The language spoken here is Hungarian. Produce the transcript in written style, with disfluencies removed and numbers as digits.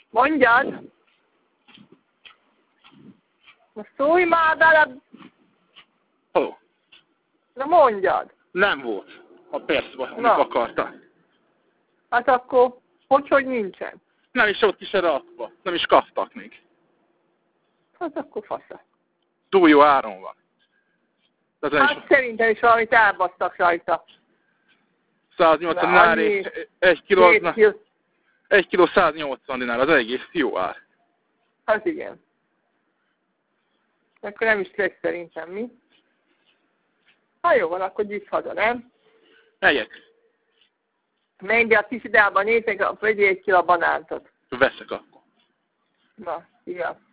Mondjad! Na szólj már bele! Halló? Na mondjad! Nem volt a percben, amit Na. akarta. Hát akkor, hogy nincsen? Nem is ott is erre adva. Nem is kaptak még. Hát akkor fasza. Túl jó áron van. Hát szerintem is valamit elbasztak rajta. 180 dinár és 1 kiló 180 dinár, az egész jó ár. Az igen. Akkor nem is lesz szerintem, mi? Ha jó van, akkor gyűjts haza, nem? Megyek. Menj be a kis ideában, nézzek, vegyél 1 kiló banántot. Veszek akkor. Na, szia.